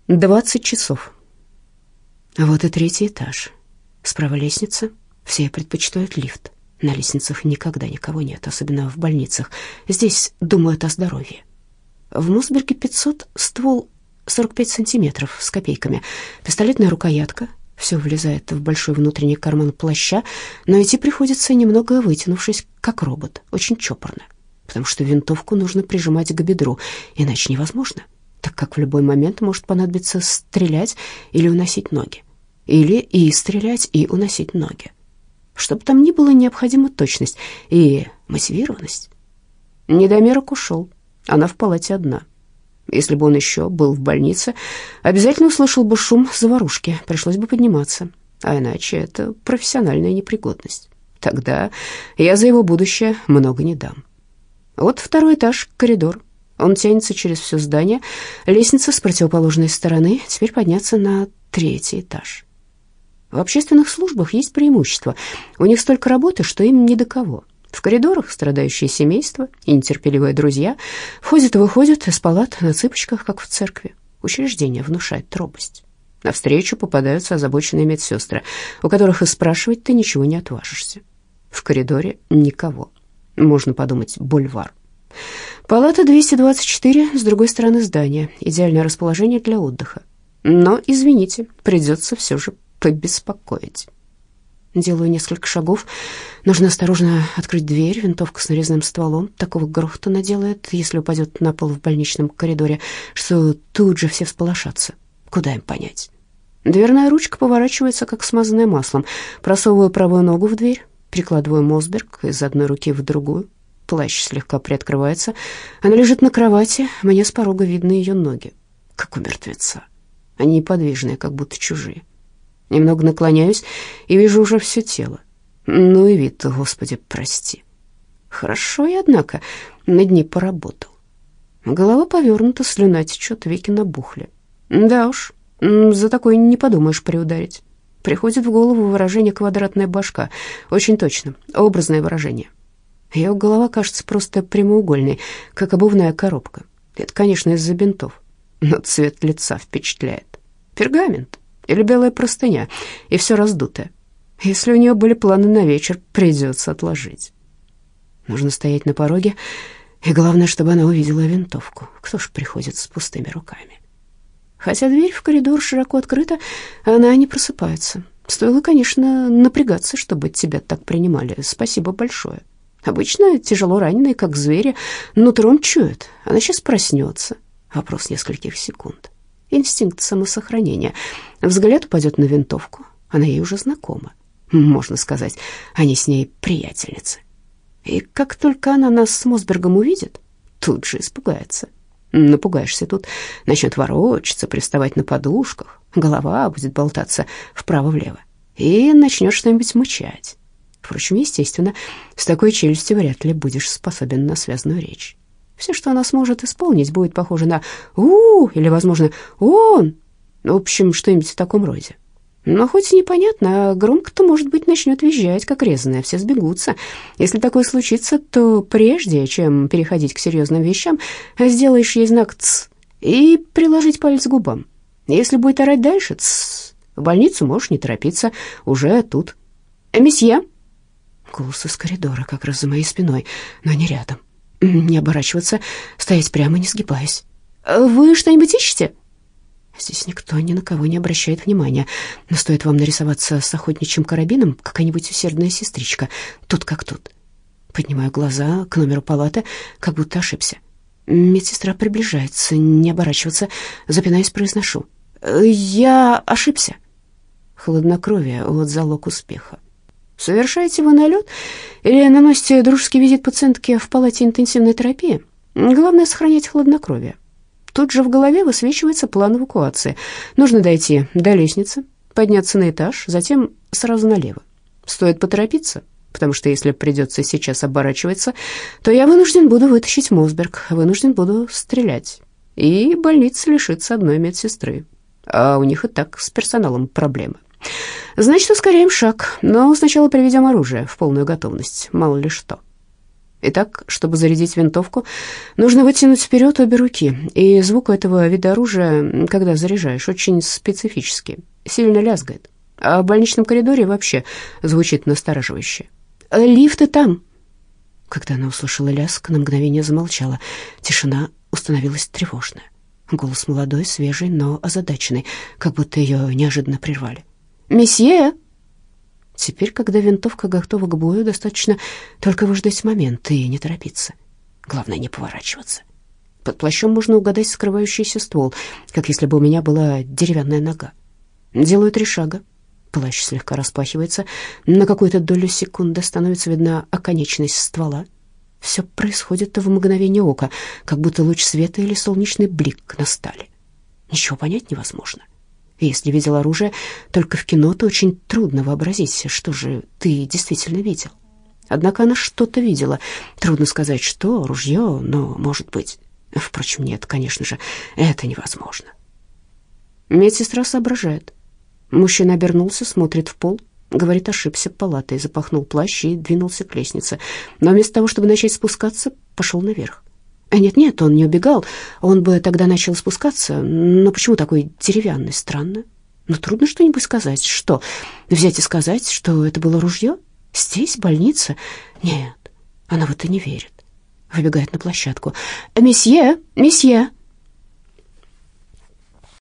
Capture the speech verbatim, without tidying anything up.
Двадцать часов. Вот и третий этаж. Справа лестница. Все предпочитают лифт. На лестницах никогда никого нет, особенно в больницах. Здесь думают о здоровье. В Мосберге пятьсот, ствол сорок пять сантиметров с копейками, пистолетная рукоятка. Все влезает в большой внутренний карман плаща, но идти приходится немного вытянувшись, как робот, очень чопорно, потому что винтовку нужно прижимать к бедру, иначе невозможно, так как в любой момент может понадобиться стрелять или уносить ноги, или и стрелять, и уносить ноги. Чтобы там ни было, необходима точность и мотивированность. Недомерок ушел, она в палате одна. Если бы он еще был в больнице, обязательно услышал бы шум заварушки, пришлось бы подниматься, а иначе это профессиональная непригодность. Тогда я за его будущее много не дам. Вот второй этаж, коридор. Он тянется через все здание, лестница с противоположной стороны, теперь подняться на третий этаж. В общественных службах есть преимущество. У них столько работы, что им ни до кого. В коридорах страдающие семейства и нетерпеливые друзья входят и выходят из палат на цыпочках, как в церкви. Учреждение внушает робость. Навстречу попадаются озабоченные медсестры, у которых и спрашивать ты ничего не отважишься. В коридоре никого. Можно подумать, бульвар. Палата двести двадцать четыре с другой стороны здания. Идеальное расположение для отдыха. Но, извините, придется все же побеспокоить. Делаю несколько шагов. Нужно осторожно открыть дверь. Винтовка с нарезным стволом такого грохота наделает, если упадет на пол в больничном коридоре, что тут же все всполошатся. Куда им понять? Дверная ручка поворачивается, как смазанная маслом. Просовываю правую ногу в дверь, прикладываю Мосберг из одной руки в другую. Плащ слегка приоткрывается. Она лежит на кровати. Мне с порога видны ее ноги, как у мертвеца. Они неподвижные, как будто чужие. Немного наклоняюсь и вижу уже все тело. Ну и вид, Господи, прости. Хорошо я, однако, над ней поработал. Голова повернута, слюна течет, веки набухли. Да уж, за такое не подумаешь приударить. Приходит в голову выражение «квадратная башка». Очень точно, образное выражение. Ее голова кажется просто прямоугольной, как обувная коробка. Это, конечно, из-за бинтов, но цвет лица впечатляет. Пергамент или белая простыня, и все раздутое. Если у нее были планы на вечер, придется отложить. Нужно стоять на пороге, и главное, чтобы она увидела винтовку. Кто ж приходит с пустыми руками? Хотя дверь в коридор широко открыта, она не просыпается. Стоило, конечно, напрягаться, чтобы тебя так принимали. Спасибо большое. Обычно тяжело раненые, как звери, нутром чуют. Она сейчас проснется. Вопрос нескольких секунд. Инстинкт самосохранения. Взгляд упадет на винтовку. Она ей уже знакома. Можно сказать, они с ней приятельницы. И как только она нас с Мосбергом увидит, тут же испугается. Напугаешься тут, начнет ворочаться, приставать на подушках, голова будет болтаться вправо-влево, и начнет что-нибудь мычать. Впрочем, естественно, с такой челюстью вряд ли будешь способен на связную речь. Все, что она сможет исполнить, будет похоже на «у» или, возможно, «он». В общем, что-нибудь в таком роде. Но хоть и непонятно, а громко-то, может быть, начнет визжать, как резаная, все сбегутся. Если такое случится, то прежде, чем переходить к серьезным вещам, сделаешь ей знак «ц» и приложить палец к губам. Если будет орать дальше «ц», в больницу можешь не торопиться, уже тут. «Месье!» Голос из коридора, как раз за моей спиной, но не рядом. Не оборачиваться, стоять прямо, не сгибаясь. «Вы что-нибудь ищете?» Здесь никто ни на кого не обращает внимания, но стоит вам нарисоваться с охотничьим карабином, какая-нибудь усердная сестричка, тут как тут. Поднимаю глаза к номеру палаты, как будто ошибся. Медсестра приближается, не оборачиваться, запинаясь, произношу. «Я ошибся». Хладнокровие — вот залог успеха. Совершаете вы налет или наносите дружеский визит пациентке в палате интенсивной терапии? Главное — сохранять хладнокровие. Тут же в голове высвечивается план эвакуации. Нужно дойти до лестницы, подняться на этаж, затем сразу налево. Стоит поторопиться, потому что если придется сейчас оборачиваться, то я вынужден буду вытащить Мосберг, вынужден буду стрелять, и больница лишится одной медсестры. А у них и так с персоналом проблемы. Значит, ускоряем шаг, но сначала приведем оружие в полную готовность, мало ли что. Итак, чтобы зарядить винтовку, нужно вытянуть вперед обе руки, и звук этого вида оружия, когда заряжаешь, очень специфический, сильно лязгает. А в больничном коридоре вообще звучит настораживающе. «Лифты там!» Когда она услышала лязг, на мгновение замолчала. Тишина установилась тревожная. Голос молодой, свежий, но озадаченный, как будто ее неожиданно прервали. «Месье!» Теперь, когда винтовка готова к бою, достаточно только выждать момент и не торопиться. Главное, не поворачиваться. Под плащом можно угадать скрывающийся ствол, как если бы у меня была деревянная нога. Делаю три шага. Плащ слегка распахивается. На какую-то долю секунды становится видна оконечность ствола. Все происходит в мгновение ока, как будто луч света или солнечный блик на стали. Ничего понять невозможно. Если видел оружие только в кино, то очень трудно вообразить, что же ты действительно видел. Однако она что-то видела. Трудно сказать, что, ружье, но, может быть... Впрочем, нет, конечно же, это невозможно. Медсестра соображает. Мужчина обернулся, смотрит в пол, говорит, ошибся палатой, запахнул плащ и двинулся к лестнице. Но вместо того, чтобы начать спускаться, пошел наверх. Нет-нет, он не убегал, он бы тогда начал спускаться, но почему такой деревянный, странно? Ну, трудно что-нибудь сказать. Что, взять и сказать, что это было ружье? Здесь, больница? Нет, она в это не верит. Выбегает на площадку. «Месье, месье!»